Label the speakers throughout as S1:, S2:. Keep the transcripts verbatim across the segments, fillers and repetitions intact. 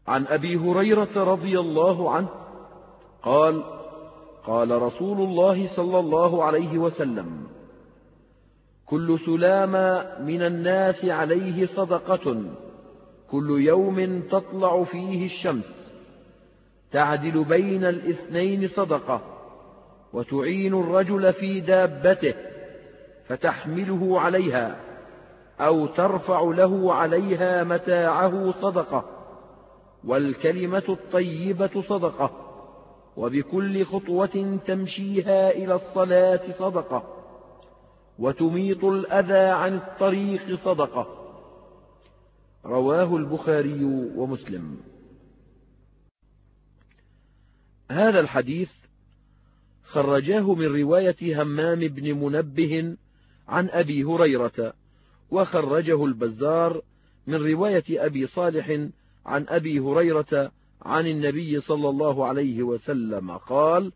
S1: عن أبي هريرة رضي الله عنه قال: قال رسول الله صلى الله عليه وسلم: كل سلامة من الناس عليه صدقة كل يوم تطلع فيه الشمس، تعدل بين الاثنين صدقة، وتعين الرجل في دابته فتحمله عليها أو ترفع له عليها متاعه صدقة، والكلمة الطيبة صدقة، وبكل خطوة تمشيها إلى الصلاة صدقة، وتميط الأذى عن الطريق صدقة. رواه البخاري ومسلم. هذا الحديث خرجاه من رواية همام بن منبه عن أبي هريرة، وخرجه البزار من رواية أبي صالح عن أبي هريرة عن النبي صلى الله عليه وسلم قال: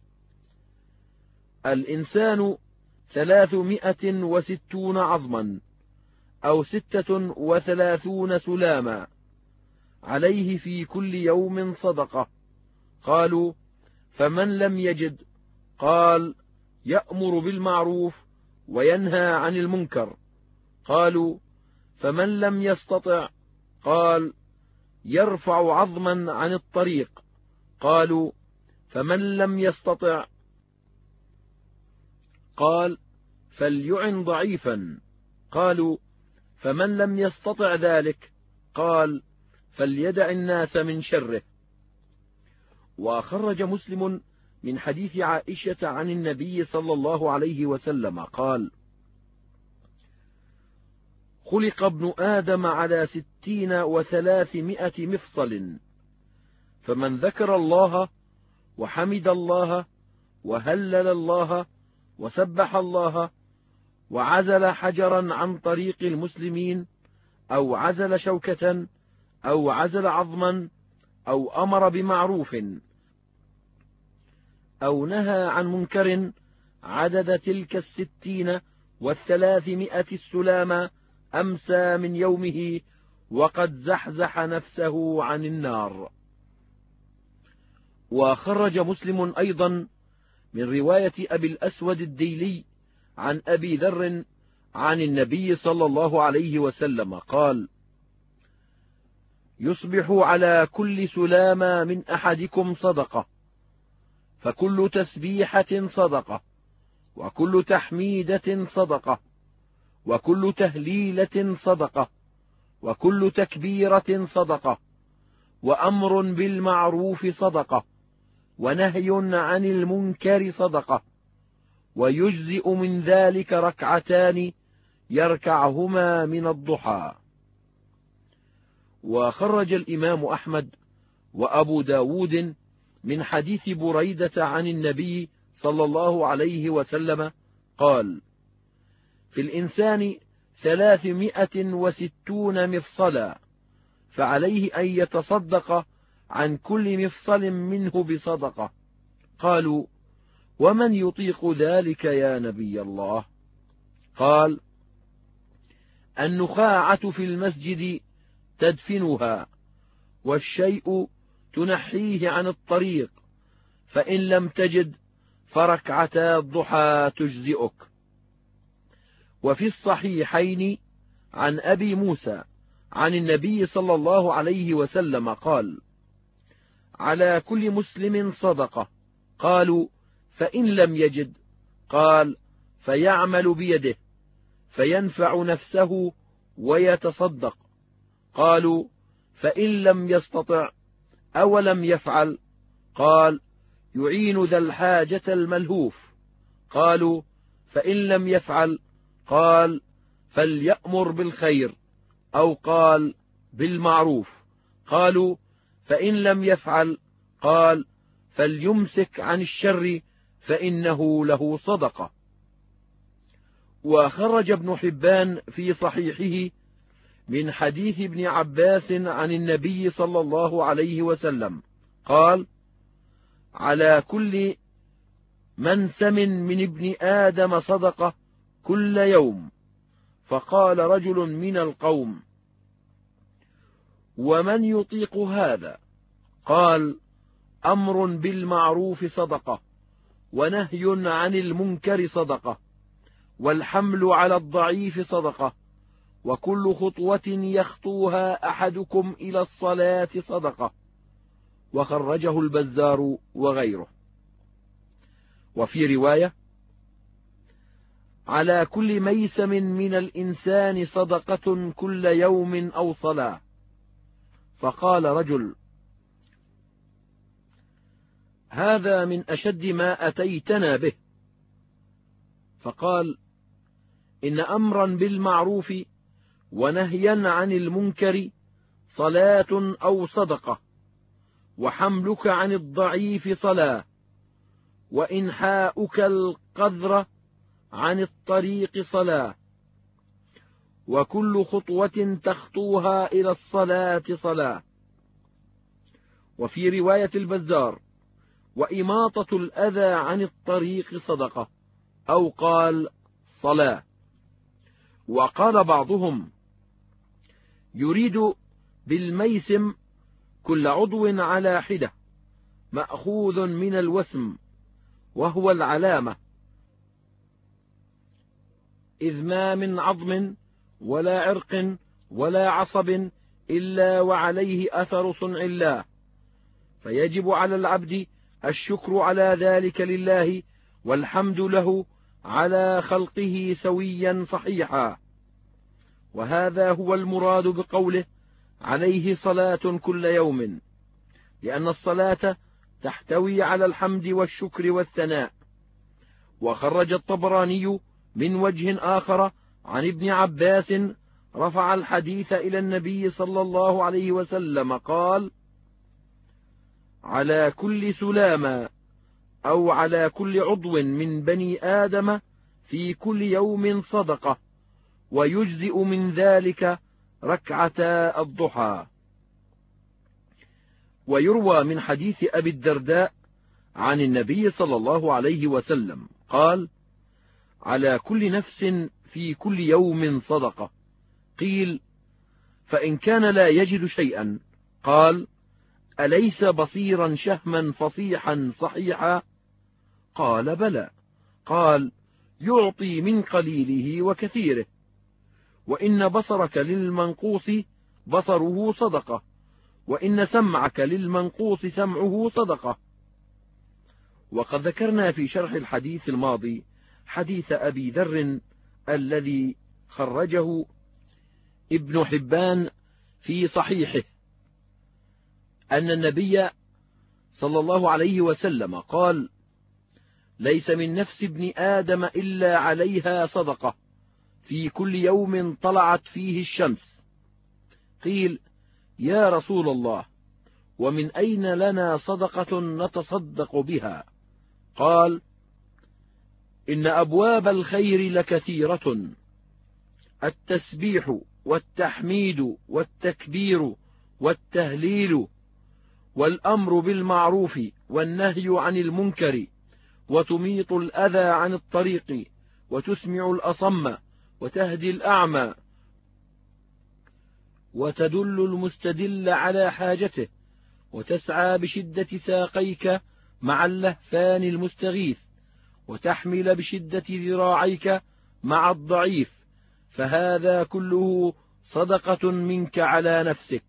S1: الإنسان ثلاثمائة وستون عظما أو ستة وثلاثون سلاما، عليه في كل يوم صدقة. قالوا: فمن لم يجد؟ قال: يأمر بالمعروف وينهى عن المنكر. قالوا: فمن لم يستطع؟ قال: يرفع عظما عن الطريق. قالوا: فمن لم يستطع؟ قال: فليعن ضعيفا. قالوا: فمن لم يستطع ذلك؟ قال: فليدع الناس من شره. وخرج مسلم من حديث عائشة عن النبي صلى الله عليه وسلم قال: خلق ابن آدم على ستين وثلاثمائة مفصل، فمن ذكر الله وحمد الله وهلل الله وسبح الله وعزل حجرا عن طريق المسلمين، أو عزل شوكة، أو عزل عظما، أو أمر بمعروف، أو نهى عن منكر، عدد تلك الستين والثلاثمائة السلامة، أمسى من يومه وقد زحزح نفسه عن النار. وخرج مسلم أيضا من رواية أبي الأسود الديلي عن أبي ذر عن النبي صلى الله عليه وسلم قال: يصبح على كل سلامة من أحدكم صدقة، فكل تسبيحة صدقة، وكل تحميدة صدقة، وكل تهليلة صدقة، وكل تكبيرة صدقة، وأمر بالمعروف صدقة، ونهي عن المنكر صدقة، ويجزئ من ذلك ركعتان يركعهما من الضحى. وخرج الإمام أحمد وأبو داود من حديث بريدة عن النبي صلى الله عليه وسلم قال: في الإنسان ثلاثمائة وستون مفصلا، فعليه أن يتصدق عن كل مفصل منه بصدقة. قالوا: ومن يطيق ذلك يا نبي الله؟ قال: النخاعة في المسجد تدفنها، والشيء تنحيه عن الطريق، فإن لم تجد فركعتا الضحى تجزئك. وفي الصحيحين عن أبي موسى عن النبي صلى الله عليه وسلم قال: على كل مسلم صدقة. قالوا: فإن لم يجد؟ قال: فيعمل بيده فينفع نفسه ويتصدق. قالوا: فإن لم يستطع أولم يفعل؟ قال: يعين ذا الحاجة الملهوف. قالوا: فإن لم يفعل؟ قال: فليأمر بالخير، أو قال بالمعروف. قالوا: فإن لم يفعل؟ قال: فليمسك عن الشر فإنه له صدقة. وخرج ابن حبان في صحيحه من حديث ابن عباس عن النبي صلى الله عليه وسلم قال: على كل منسم من ابن آدم صدقة كل يوم. فقال رجل من القوم: ومن يطيق هذا؟ قال: أمر بالمعروف صدقة، ونهي عن المنكر صدقة، والحمل على الضعيف صدقة، وكل خطوة يخطوها أحدكم إلى الصلاة صدقة. وخرجه البزار وغيره. وفي رواية: على كل ميسم من الإنسان صدقة كل يوم أو صلاة. فقال رجل: هذا من أشد ما أتيتنا به. فقال: إن أمرا بالمعروف ونهيا عن المنكر صلاة أو صدقة، وحملك عن الضعيف صلاة، وإنحاؤك القذر عن الطريق صلاة، وكل خطوة تخطوها إلى الصلاة صلاة. وفي رواية البزار: وإماطة الأذى عن الطريق صدقة، أو قال صلاة. وقال بعضهم: يريد بالميسم كل عضو على حدة، مأخوذ من الوسم، وهو العلامة، إذ ما من عظم ولا عرق ولا عصب إلا وعليه أثر صنع الله، فيجب على العبد الشكر على ذلك لله، والحمد له على خلقه سويا صحيحا. وهذا هو المراد بقوله: عليه صلاة كل يوم، لأن الصلاة تحتوي على الحمد والشكر والثناء. وخرج الطبراني من وجه آخر عن ابن عباس رفع الحديث إلى النبي صلى الله عليه وسلم قال: على كل سلامة أو على كل عضو من بني آدم في كل يوم صدقة، ويجزئ من ذلك ركعتا الضحى. ويروى من حديث أبي الدرداء عن النبي صلى الله عليه وسلم قال: على كل نفس في كل يوم صدقة. قيل: فإن كان لا يجد شيئا؟ قال: أليس بصيرا شهما فصيحا صحيحا؟ قال: بلى. قال: يعطي من قليله وكثيره. وإن بصرك للمنقوص بصره صدقة، وإن سمعك للمنقوص سمعه صدقة. وقد ذكرنا في شرح الحديث الماضي حديث أبي ذر الذي خرجه ابن حبان في صحيحه، أن النبي صلى الله عليه وسلم قال: ليس من نفس ابن آدم إلا عليها صدقة في كل يوم طلعت فيه الشمس. قيل: يا رسول الله، ومن أين لنا صدقة نتصدق بها؟ قال: إن أبواب الخير لكثيرة، التسبيح والتحميد والتكبير والتهليل، والأمر بالمعروف والنهي عن المنكر، وتميط الأذى عن الطريق، وتسمع الأصم، وتهدي الأعمى، وتدل المستدل على حاجته، وتسعى بشدة ساقيك مع اللهفان المستغيث، وتحمل بشدة ذراعيك مع الضعيف، فهذا كله صدقة منك على نفسك.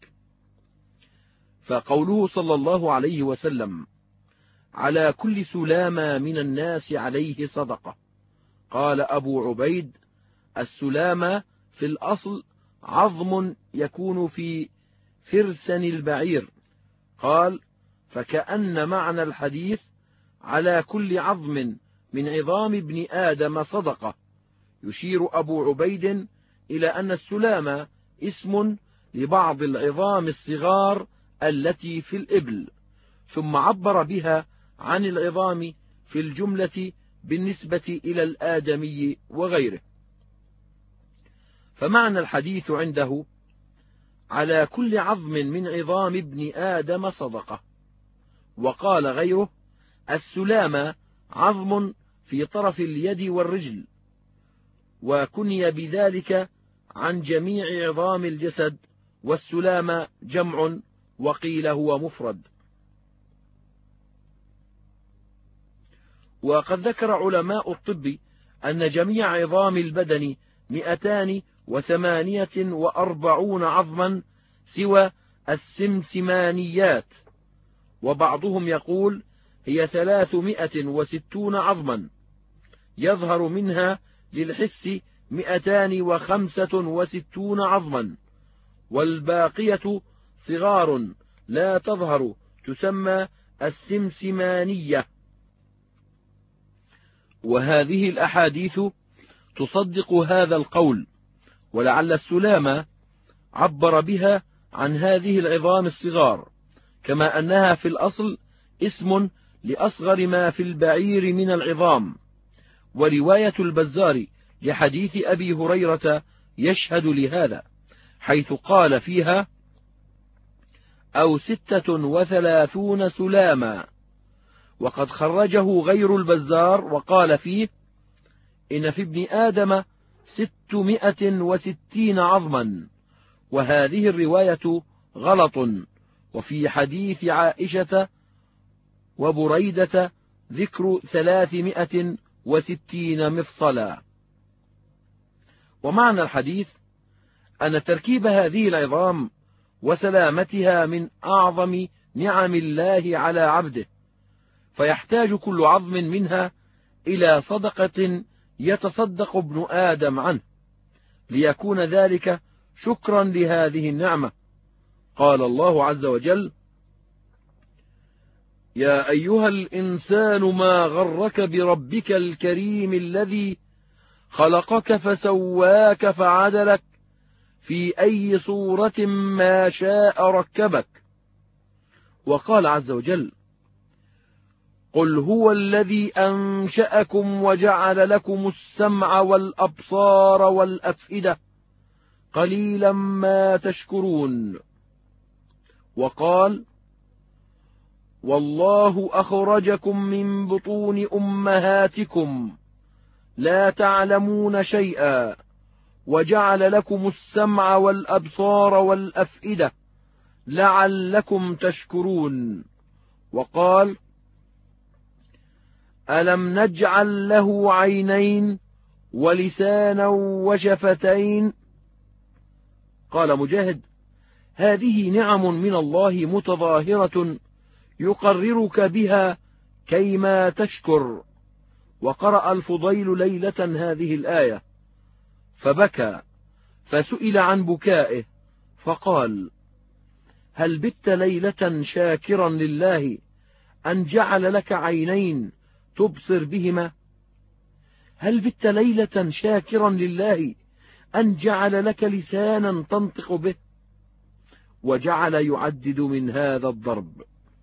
S1: فقوله صلى الله عليه وسلم: على كل سلامة من الناس عليه صدقة. قال أبو عبيد: السلامة في الأصل عظم يكون في فرسن البعير. قال: فكأن معنى الحديث على كل عظم من عظام ابن آدم صدقة. يشير أبو عبيد إلى أن السلامة اسم لبعض العظام الصغار التي في الإبل، ثم عبر بها عن العظام في الجملة بالنسبة إلى الآدمي وغيره. فمعنى الحديث عنده على كل عظم من عظام ابن آدم صدقة. وقال غيره: السلامة عظم في طرف اليد والرجل، وكني بذلك عن جميع عظام الجسد، والسلام جمع، وقيل هو مفرد. وقد ذكر علماء الطب أن جميع عظام البدن مئتان وثمانية وأربعون عظما سوى السمسمانيات، وبعضهم يقول هي ثلاثمائة وستون عظما، يظهر منها للحس مئتان وخمسة وستون عظما، والباقية صغار لا تظهر تسمى السمسمانية. وهذه الأحاديث تصدق هذا القول، ولعل السلام عبر بها عن هذه العظام الصغار، كما أنها في الأصل اسم لأصغر ما في البعير من العظام. ورواية البزار لحديث أبي هريرة يشهد لهذا، حيث قال فيها أو ستة وثلاثون سلاما. وقد خرجه غير البزار وقال فيه إن في ابن آدم ستمائة وستين عظما، وهذه الرواية غلط. وفي حديث عائشة وبريدة ذكر ثلاثمائة وستين مفصلا. ومعنى الحديث أن تركيب هذه العظام وسلامتها من أعظم نعم الله على عبده، فيحتاج كل عظم منها إلى صدقة يتصدق ابن آدم عنه، ليكون ذلك شكرا لهذه النعمة. قال الله عز وجل يا أيها الإنسان ما غرك بربك الكريم الذي خلقك فسواك فعدلك في أي صورة ما شاء ركبك. وقال عز وجل قل هو الذي أنشأكم وجعل لكم السمع والأبصار والأفئدة قليلا ما تشكرون. وقال والله أخرجكم من بطون أمهاتكم لا تعلمون شيئا وجعل لكم السمع والأبصار والأفئدة لعلكم تشكرون. وقال ألم نجعل له عينين ولسانا وشفتين. قال مجاهد هذه نعم من الله متظاهرة يقررك بها كيما تشكر. وقرأ الفضيل ليلة هذه الآية فبكى، فسئل عن بكائه فقال هل بت ليلة شاكرا لله أن جعل لك عينين تبصر بهما؟ هل بت ليلة شاكرا لله أن جعل لك لسانا تنطق به؟ وجعل يعدد من هذا الضرب.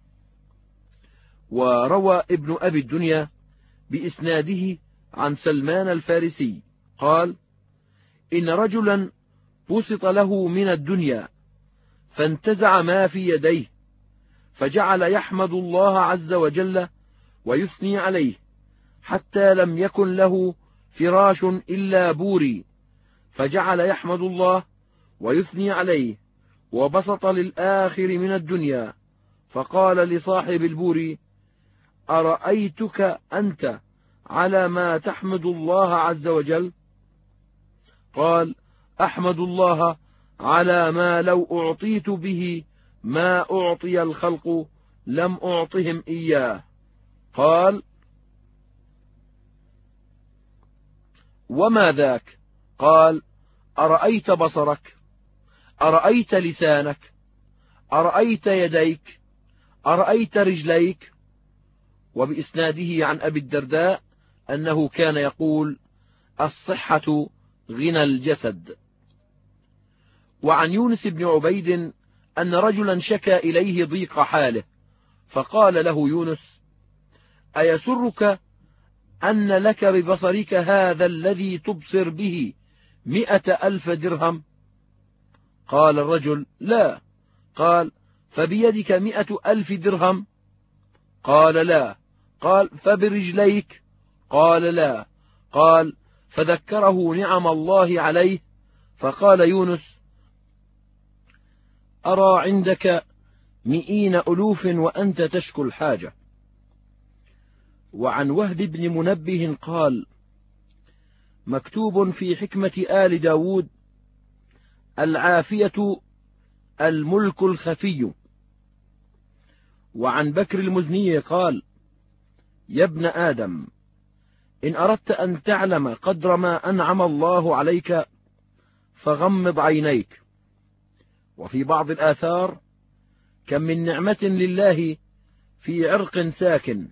S1: وروى ابن أبي الدنيا بإسناده عن سلمان الفارسي قال إن رجلا بسط له من الدنيا فانتزع ما في يديه، فجعل يحمد الله عز وجل ويثني عليه حتى لم يكن له فراش إلا بوري، فجعل يحمد الله ويثني عليه وبسط للآخر من الدنيا، فقال لصاحب البوري أرأيتك أنت على ما تحمد الله عز وجل؟ قال أحمد الله على ما لو أعطيت به ما أعطي الخلق لم أعطهم إياه. قال وما ذاك؟ قال أرأيت بصرك، أرأيت لسانك، أرأيت يديك، أرأيت رجليك. وبإسناده عن أبي الدرداء أنه كان يقول الصحة غنى الجسد. وعن يونس بن عبيد أن رجلا شكى إليه ضيق حاله، فقال له يونس أيسرك أن لك ببصرك هذا الذي تبصر به مئة ألف درهم؟ قال الرجل لا. قال فبيدك مئة ألف درهم؟ قال لا. قال فبرجليك؟ قال لا. قال فذكره نعم الله عليه، فقال يونس أرى عندك مئين ألوف وأنت تشكو الحاجة. وعن وهب بن منبه قال: مكتوب في حكمة آل داود: العافية الملك الخفي. وعن بكر المزني قال: يا ابن آدم، إن أردت أن تعلم قدر ما أنعم الله عليك فغمض عينيك. وفي بعض الآثار: كم من نعمة لله في عرق ساكن.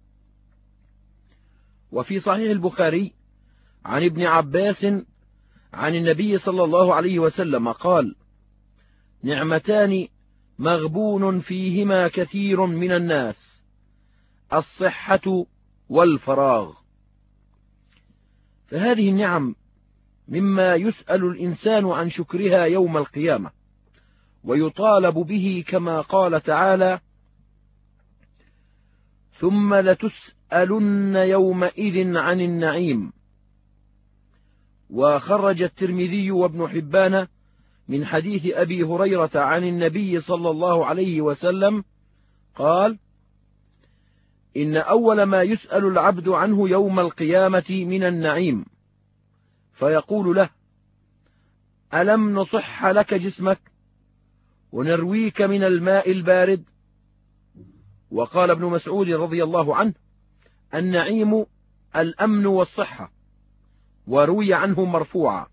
S1: وفي صحيح البخاري عن ابن عباس عن النبي صلى الله عليه وسلم قال: نعمتان مغبون فيهما كثير من الناس: الصحة والفراغ. فهذه النعم مما يسأل الإنسان عن شكرها يوم القيامة، ويطالب به، كما قال تعالى: ثم لتسألن يومئذ عن النعيم. وخرج الترمذي وابن حبان من حديث أبي هريرة عن النبي صلى الله عليه وسلم قال: إن أول ما يسأل العبد عنه يوم القيامة من النعيم، فيقول له: ألم نصح لك جسمك ونرويك من الماء البارد؟ وقال ابن مسعود رضي الله عنه: النعيم الأمن والصحة. وروي عنه مرفوعا.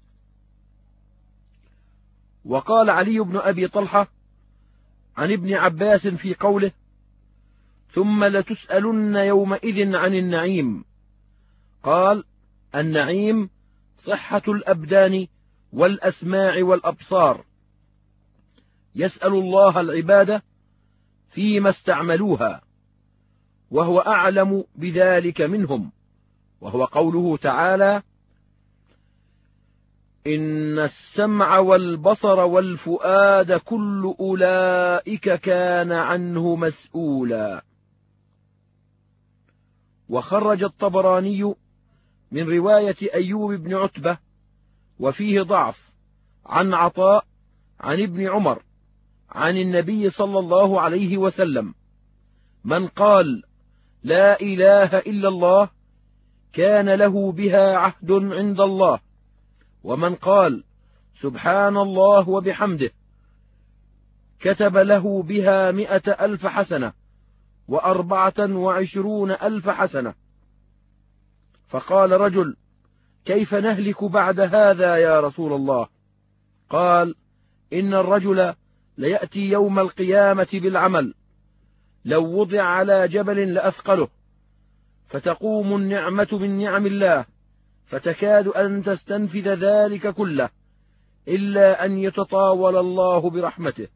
S1: وقال علي بن أبي طلحة عن ابن عباس في قوله: ثم لتسألن يومئذ عن النعيم، قال: النعيم صحة الأبدان والأسماع والأبصار، يسأل الله العباد فيما استعملوها، وهو أعلم بذلك منهم. وهو قوله تعالى: إن السمع والبصر والفؤاد كل أولئك كان عنه مسؤولا. وخرج الطبراني من رواية أيوب بن عتبة وفيه ضعف عن عطاء عن ابن عمر عن النبي صلى الله عليه وسلم: من قال لا إله إلا الله كان له بها عهد عند الله، ومن قال سبحان الله وبحمده كتب له بها مئة ألف حسنة وأربعة وعشرون ألف حسنة. فقال رجل: كيف نهلك بعد هذا يا رسول الله؟ قال: إن الرجل ليأتي يوم القيامة بالعمل لو وضع على جبل لأثقله، فتقوم النعمة من نعم الله فتكاد أن تستنفذ ذلك كله إلا أن يتطاول الله برحمته.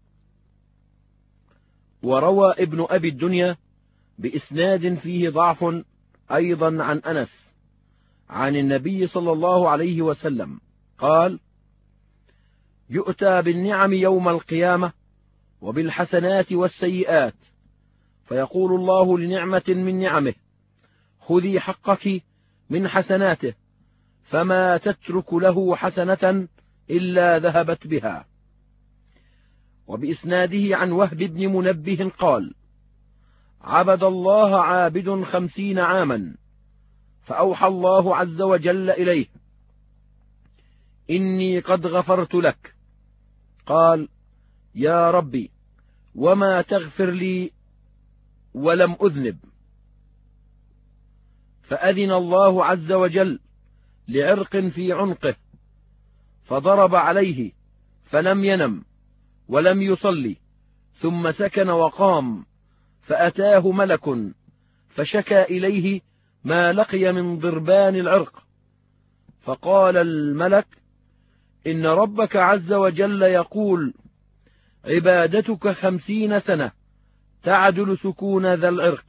S1: وروى ابن أبي الدنيا بإسناد فيه ضعف أيضا عن أنس عن النبي صلى الله عليه وسلم قال: يؤتى بالنعم يوم القيامة وبالحسنات والسيئات، فيقول الله لنعمة من نعمه: خذي حقك من حسناته، فما تترك له حسنة إلا ذهبت بها. وبإسناده عن وهب بن منبه قال: عبد الله عابد خمسين عاما، فأوحى الله عز وجل إليه: إني قد غفرت لك. قال: يا ربي، وما تغفر لي ولم أذنب؟ فأذن الله عز وجل لعرق في عنقه فضرب عليه فلم ينم ولم يصلي، ثم سكن وقام، فأتاه ملك فشكى إليه ما لقي من ضربان العرق، فقال الملك: إن ربك عز وجل يقول: عبادتك خمسين سنة تعدل سكون ذا العرق.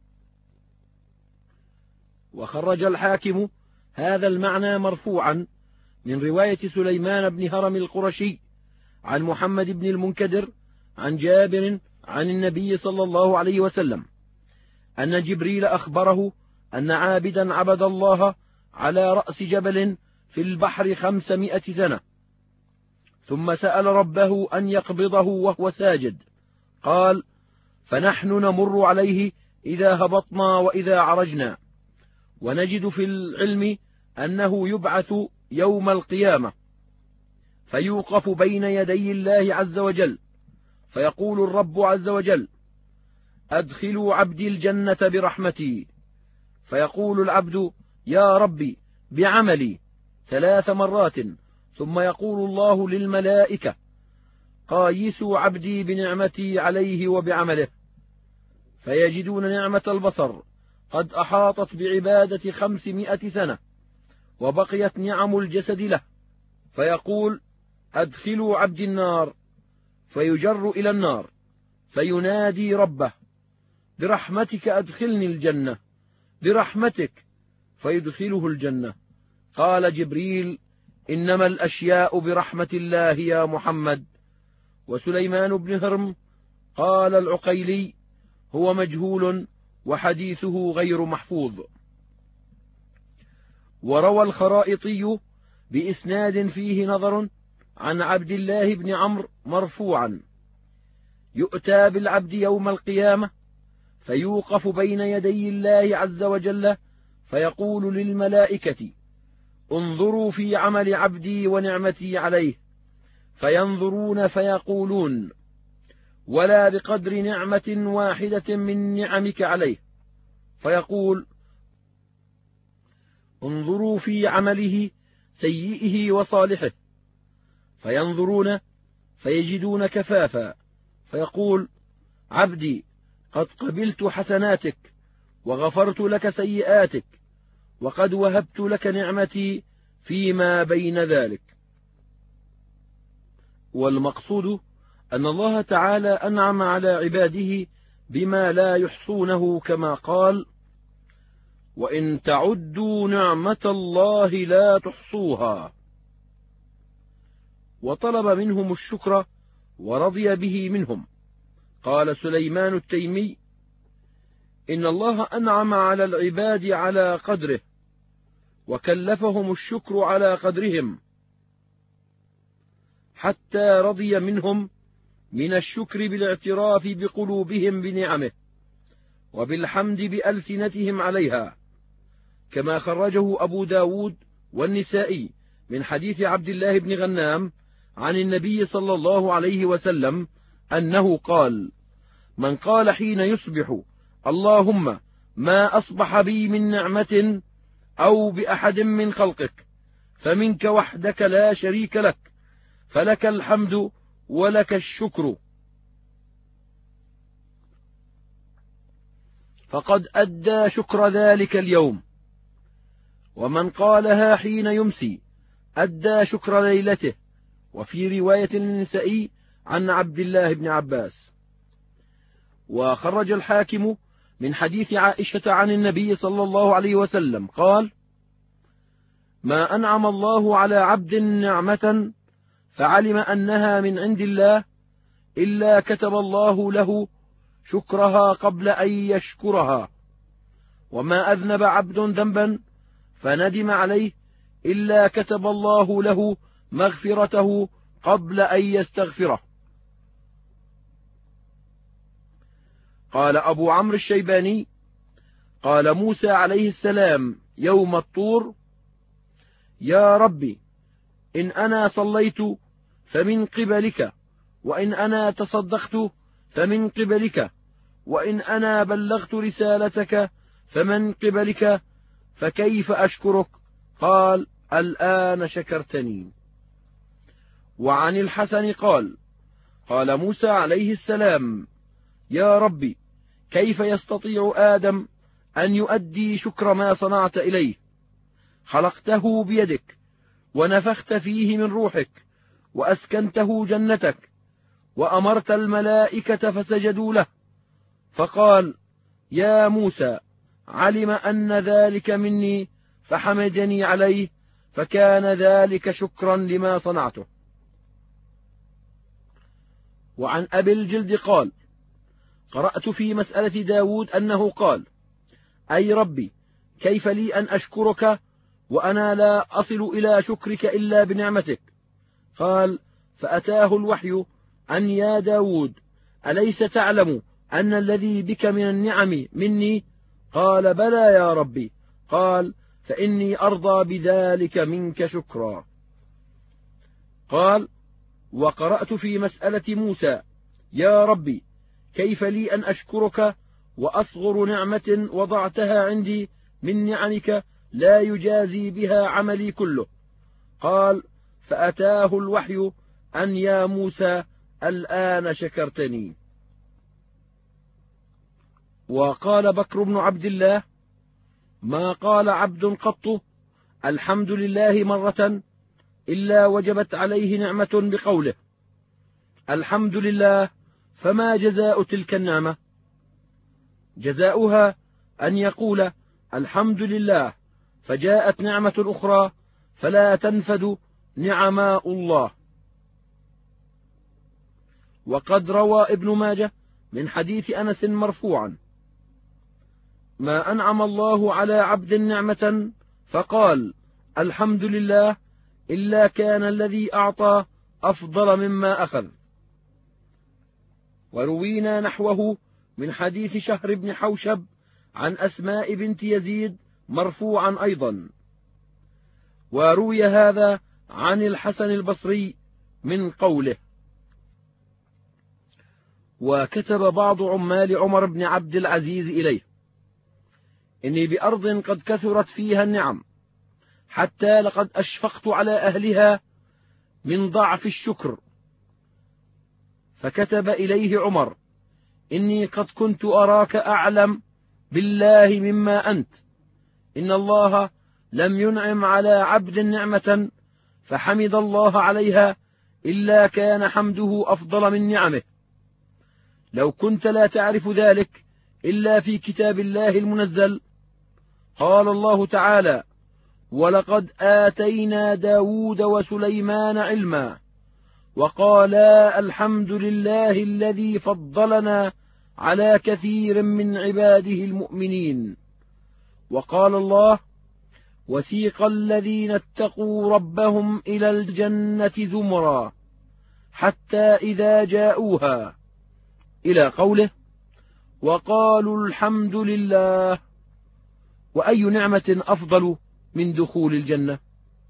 S1: وخرج الحاكم هذا المعنى مرفوعا من رواية سليمان بن هرم القرشي عن محمد بن المنكدر عن جابر عن النبي صلى الله عليه وسلم أن جبريل أخبره أن عابدا عبد الله على رأس جبل في البحر خمسمائة سنة، ثم سأل ربه أن يقبضه وهو ساجد. قال: فنحن نمر عليه إذا هبطنا وإذا عرجنا، ونجد في العلم أنه يبعث يوم القيامة، فيوقف بين يدي الله عز وجل، فيقول الرب عز وجل: أدخلوا عبدي الجنة برحمتي، فيقول العبد: يا ربي بعملي، ثلاث مرات، ثم يقول الله للملائكة: قايسوا عبدي بنعمتي عليه وبعمله، فيجدون نعمة البصر قد أحاطت بعبادة خمسمائة سنة، وبقيت نعم الجسد له، فيقول: أدخلوا عبدي النار، فيجر إلى النار، فينادي ربه: برحمتك أدخلني الجنة، برحمتك، فيدخله الجنة. قال جبريل: إنما الأشياء برحمة الله يا محمد. وسليمان بن هرم قال العقيلي: هو مجهول وحديثه غير محفوظ. وروى الخرائطي بإسناد فيه نظر عن عبد الله بن عمرو مرفوعا: يؤتى بالعبد يوم القيامة، فيوقف بين يدي الله عز وجل، فيقول للملائكة: انظروا في عمل عبدي ونعمتي عليه، فينظرون فيقولون: ولا بقدر نعمة واحدة من نعمك عليه، فيقول: انظروا في عمله سيئه وصالحه، فينظرون فيجدون كفافا، فيقول: عبدي قد قبلت حسناتك وغفرت لك سيئاتك، وقد وهبت لك نعمتي فيما بين ذلك. والمقصود أن الله تعالى أنعم على عباده بما لا يحصونه، كما قال: وإن تعدوا نعمة الله لا تحصوها. وطلب منهم الشكر ورضي به منهم. قال سليمان التيمي: إن الله أنعم على العباد على قدره، وكلفهم الشكر على قدرهم، حتى رضي منهم من الشكر بالاعتراف بقلوبهم بنعمه، وبالحمد بألسنتهم عليها، كما خرجه أبو داود والنسائي من حديث عبد الله بن غنام عن النبي صلى الله عليه وسلم أنه قال: من قال حين يصبح: اللهم ما أصبح بي من نعمة أو بأحد من خلقك فمنك وحدك لا شريك لك، فلك الحمد ولك الشكر، فقد أدى شكر ذلك اليوم. ومن قالها حين يمسي أدى شكر ليلته. وفي رواية النسائي عن عبد الله بن عباس. وخرج الحاكم من حديث عائشة عن النبي صلى الله عليه وسلم قال: ما أنعم الله على عبد نعمة فعلم أنها من عند الله إلا كتب الله له شكرها قبل أن يشكرها، وما أذنب عبد ذنبا فندم عليه إلا كتب الله له مغفرته قبل أن يستغفره. قال أبو عمرو الشيباني: قال موسى عليه السلام يوم الطور: يا ربي إن أنا صليت فمن قبلك، وإن أنا تصدقت فمن قبلك، وإن أنا بلغت رسالتك فمن قبلك، فكيف أشكرك؟ قال: الآن شكرتني. وعن الحسن قال: قال موسى عليه السلام: يا ربي كيف يستطيع آدم أن يؤدي شكر ما صنعت إليه؟ خلقته بيدك، ونفخت فيه من روحك، وأسكنته جنتك، وأمرت الملائكة فسجدوا له، فقال: يا موسى علم أن ذلك مني فحمدني عليه، فكان ذلك شكرا لما صنعته. وعن أبي الجلد قال: قرأت في مسألة داود أنه قال: أي ربي كيف لي أن أشكرك وأنا لا أصل إلى شكرك إلا بنعمتك؟ قال: فأتاه الوحي أن يا داود أليس تعلم أن الذي بك من النعم مني؟ قال بلى يا ربي. قال فإني أرضى بذلك منك شكرا. قال وقرأت في مسألة موسى يا ربي كيف لي أن أشكرك وأصغر نعمة وضعتها عندي من نعمك لا يجازي بها عملي كله. قال فأتاه الوحي أن يا موسى الآن شكرتني. وقال بكر بن عبد الله ما قال عبد قط الحمد لله مرة إلا وجبت عليه نعمة بقوله الحمد لله. فما جزاء تلك النعمة؟ جزاؤها أن يقول الحمد لله فجاءت نعمة أخرى فلا تنفد نعماء الله. وقد روى ابن ماجه من حديث أنس مرفوعا ما أنعم الله على عبد نعمة فقال الحمد لله إلا كان الذي أعطى أفضل مما أخذ. وروينا نحوه من حديث شهر بن حوشب عن أسماء بنت يزيد مرفوعا أيضا. وروي هذا عن الحسن البصري من قوله. وكتب بعض عمال عمر بن عبد العزيز إليه إني بأرض قد كثرت فيها النعم حتى لقد أشفقت على أهلها من ضعف الشكر. فكتب إليه عمر إني قد كنت أراك أعلم بالله مما أنت. إن الله لم ينعم على عبد نعمة فحمد الله عليها إلا كان حمده أفضل من نعمه. لو كنت لا تعرف ذلك إلا في كتاب الله المنزل. قال الله تعالى ولقد آتينا داود وسليمان علما وقالا الحمد لله الذي فضلنا على كثير من عباده المؤمنين. وقال الله وسيق الذين اتقوا ربهم إلى الجنة زمرا حتى إذا جاءوها إلى قوله وقالوا الحمد لله. وأي نعمة أفضل من دخول الجنة؟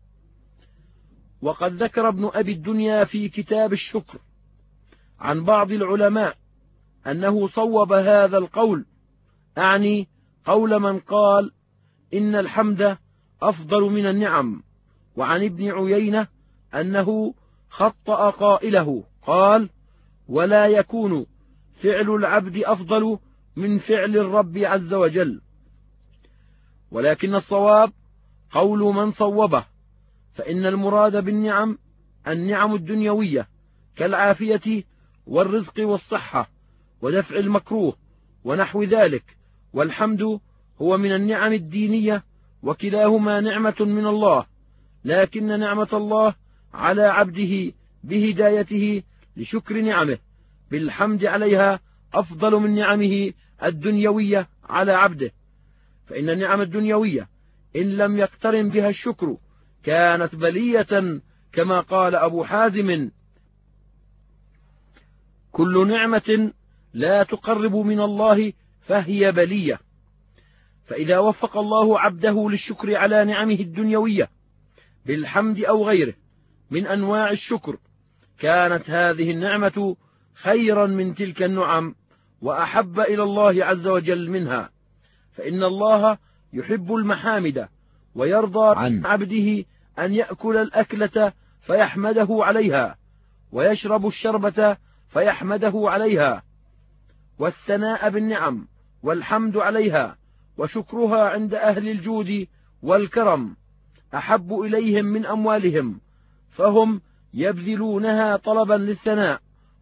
S1: وقد ذكر ابن أبي الدنيا في كتاب الشكر عن بعض العلماء أنه صوب هذا القول، أعني قول من قال إن الحمد أفضل من النعم. وعن ابن عيينة أنه خطأ قائله قال ولا يكون فعل العبد أفضل من فعل الرب عز وجل. ولكن الصواب قول من صوبه، فإن المراد بالنعم النعم الدنيوية كالعافية والرزق والصحة ودفع المكروه ونحو ذلك، والحمد هو من النعم الدينية، وكلاهما نعمة من الله، لكن نعمة الله على عبده بهدايته لشكر نعمه بالحمد عليها أفضل من نعمه الدنيوية على عبده. فإن النعم الدنيوية إن لم يقترن بها الشكر كانت بلية، كما قال أبو حازم كل نعمة لا تقرب من الله فهي بلية. فإذا وفق الله عبده للشكر على نعمه الدنيوية بالحمد أو غيره من أنواع الشكر كانت هذه النعمة خيرا من تلك النعم وأحب إلى الله عز وجل منها. فإن الله يحب المحامد ويرضى عن عبده أن يأكل الأكلة فيحمده عليها، ويشرب الشربة فيحمده عليها، والثناء بالنعم والحمد عليها وشكرها عند أهل الجود والكرم أحب إليهم من أموالهم، فهم يبذلونها طلبا للثناء.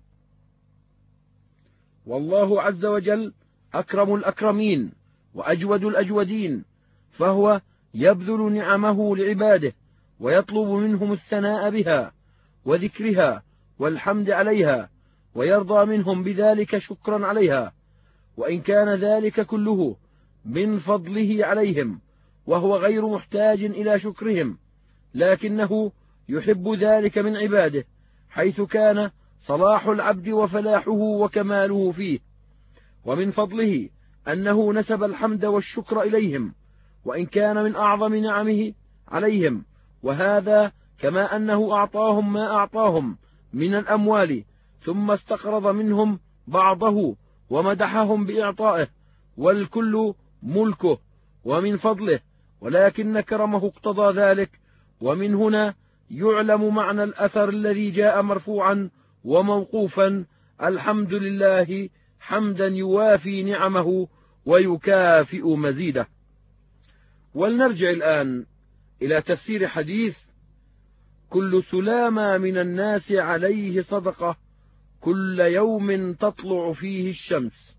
S1: والله عز وجل أكرم الأكرمين وأجود الأجودين، فهو يبذل نعمه لعباده ويطلب منهم الثناء بها وذكرها والحمد عليها، ويرضى منهم بذلك شكرا عليها، وإن كان ذلك كله من فضله عليهم وهو غير محتاج إلى شكرهم، لكنه يحب ذلك من عباده حيث كان صلاح العبد وفلاحه وكماله فيه. ومن فضله أنه نسب الحمد والشكر إليهم، وإن كان من أعظم نعمه عليهم، وهذا كما أنه أعطاهم ما أعطاهم من الأموال، ثم استقرض منهم بعضه ومدحهم بإعطائه، والكل ملكه ومن فضله، ولكن كرمه اقتضى ذلك. ومن هنا يعلم معنى الأثر الذي جاء مرفوعا وموقوفا: الحمد لله حمدا يوافي نعمه ويكافئ مزيده. ولنرجع الآن إلى تفسير حديث: كل سلامة من الناس عليه صدقة كل يوم تطلع فيه الشمس،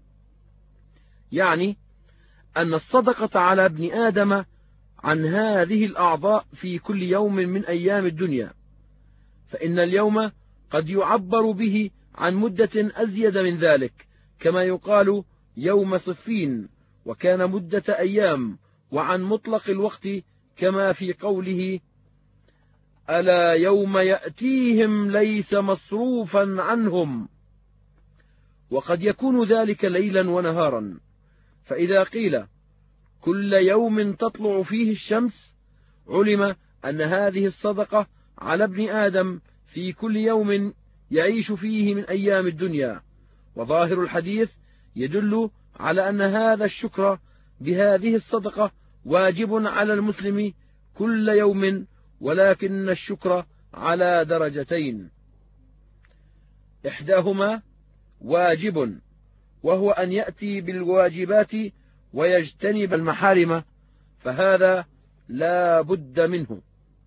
S1: يعني أن الصدقة على ابن آدم عن هذه الأعضاء في كل يوم من أيام الدنيا، فإن اليوم قد يعبر به عن مدة أزيد من ذلك، كما يقال يوم صفين وكان مدة أيام، وعن مطلق الوقت كما في قوله: ألا يوم يأتيهم ليس مصروفا عنهم. وقد يكون ذلك ليلا ونهارا، فإذا قيل كل يوم تطلع فيه الشمس علم أن هذه الصدقة على ابن آدم في كل يوم يعيش فيه من أيام الدنيا. وظاهر الحديث يدل على أن هذا الشكر بهذه الصدقة واجب على المسلم كل يوم، ولكن الشكر على درجتين: إحداهما واجب، وهو أن يأتي بالواجبات ويجتنب المحارم، فهذا لا بد منه.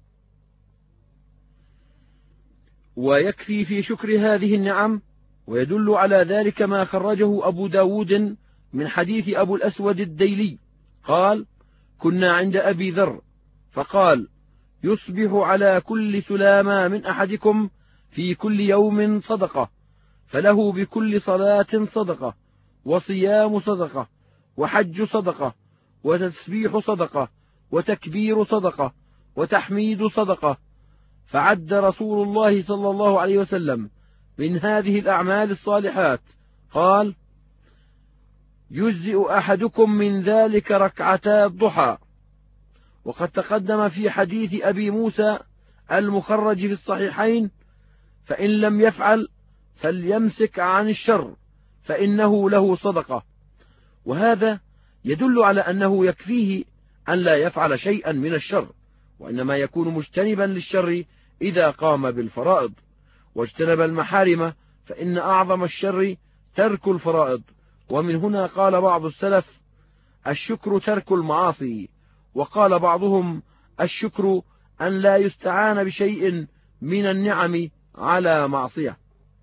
S1: ويكفي في شكر هذه النعم، ويدل على ذلك ما خرجه أبو داود من حديث أبو الأسود الديلي قال: كنا عند أبي ذر فقال: يصبح على كل سلامة من أحدكم في كل يوم صدقة، فله بكل صلاة صدقة، وصيام صدقة، وحج صدقة، وتسبيح صدقة، وتكبير صدقة، وتحميد صدقة. فعد رسول الله صلى الله عليه وسلم من هذه الأعمال الصالحات قال: يجزئ أحدكم من ذلك ركعتا الضحى. وقد تقدم في حديث أبي موسى المخرج في الصحيحين: فإن لم يفعل فليمسك عن الشر فإنه له صدقة. وهذا يدل على أنه يكفيه أن لا يفعل شيئا من الشر، وإنما يكون مجتنبا للشر إذا قام بالفرائض، واجتنب المحارم، فإن أعظم الشر ترك الفرائض. ومن هنا قال بعض السلف: الشكر ترك المعاصي. وقال بعضهم: الشكر أن لا يستعان بشيء من النعم على معصية.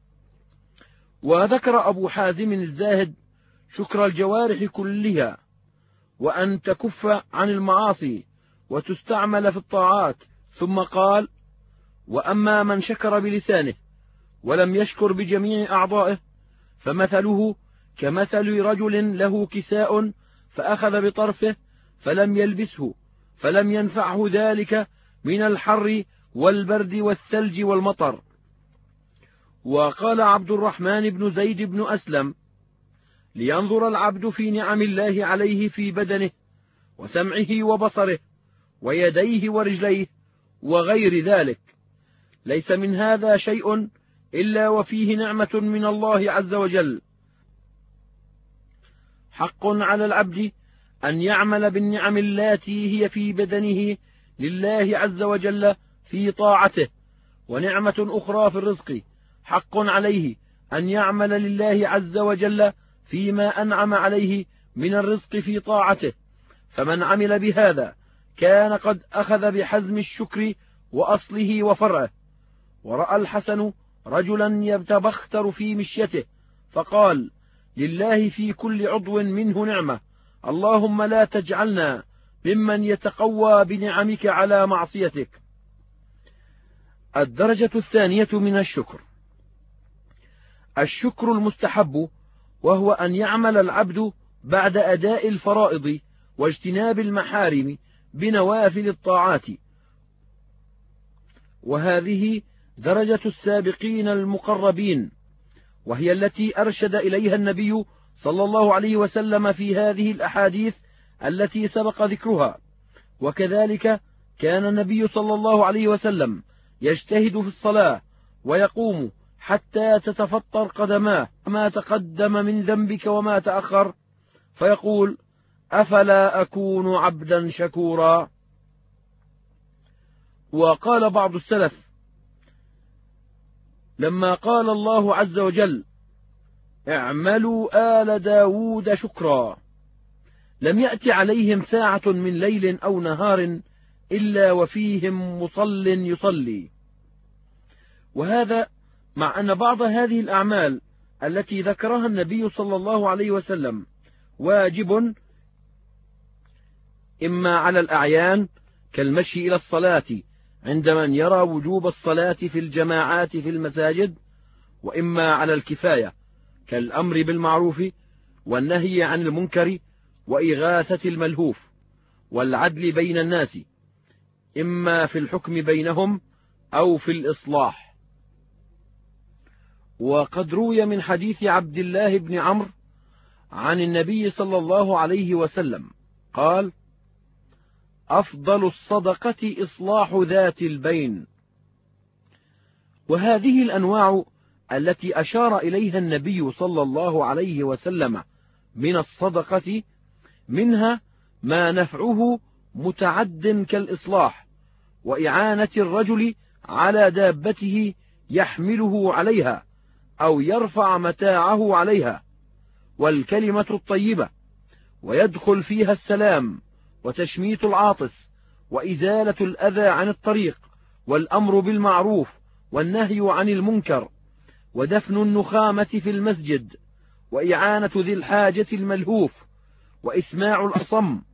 S1: وذكر أبو حازم الزاهد شكر الجوارح كلها، وأن تكف عن المعاصي وتستعمل في الطاعات، ثم قال: وأما من شكر بلسانه ولم يشكر بجميع أعضائه فمثله كمثل رجل له كساء فأخذ بطرفه فلم يلبسه فلم ينفعه ذلك من الحر والبرد والثلج والمطر. وقال عبد الرحمن بن زيد بن أسلم: لينظر العبد في نعم الله عليه في بدنه وسمعه وبصره ويديه ورجليه وغير ذلك، ليس من هذا شيء إلا وفيه نعمة من الله عز وجل. حق على العبد أن يعمل بالنعم التي هي في بدنه لله عز وجل في طاعته. ونعمة أخرى في الرزق، حق عليه أن يعمل لله عز وجل فيما أنعم عليه من الرزق في طاعته، فمن عمل بهذا كان قد أخذ بحزم الشكر وأصله وفرعه. ورأى الحسن رجلا يتبختر في مشيته فقال: لله في كل عضو منه نعمة، اللهم لا تجعلنا ممن يتقوى بنعمك على معصيتك. الدرجة الثانية من الشكر الشكر المستحب، وهو أن يعمل العبد بعد أداء الفرائض واجتناب المحارم بنوافل الطاعات، وهذه درجة السابقين المقربين، وهي التي أرشد إليها النبي صلى الله عليه وسلم في هذه الأحاديث التي سبق ذكرها. وكذلك كان النبي صلى الله عليه وسلم يجتهد في الصلاة ويقوم حتى تتفطر قدماه ما تقدم من ذنبك وما تأخر، فيقول: أفلا أكون عبدا شكورا. وقال بعض السلف: لما قال الله عز وجل: اعملوا آل داود شكرا، لم يأت عليهم ساعة من ليل أو نهار إلا وفيهم مصل يصلي. وهذا مع أن بعض هذه الأعمال التي ذكرها النبي صلى الله عليه وسلم واجب إما على الأعيان كالمشي إلى الصلاة عند من يرى وجوب الصلاة في الجماعات في المساجد، وإما على الكفاية كالأمر بالمعروف والنهي عن المنكر وإغاثة الملهوف والعدل بين الناس، إما في الحكم بينهم أو في الإصلاح. وقد روي من حديث عبد الله بن عمرو عن النبي صلى الله عليه وسلم قال: أفضل الصدقة إصلاح ذات البين. وهذه الأنواع التي أشار إليها النبي صلى الله عليه وسلم من الصدقة منها ما نفعه متعد كالإصلاح وإعانة الرجل على دابته يحمله عليها أو يرفع متاعه عليها، والكلمة الطيبة، ويدخل فيها السلام وتشميت العاطس وإزالة الأذى عن الطريق والأمر بالمعروف والنهي عن المنكر ودفن النخامة في المسجد وإعانة ذي الحاجة الملهوف وإسماع الأصم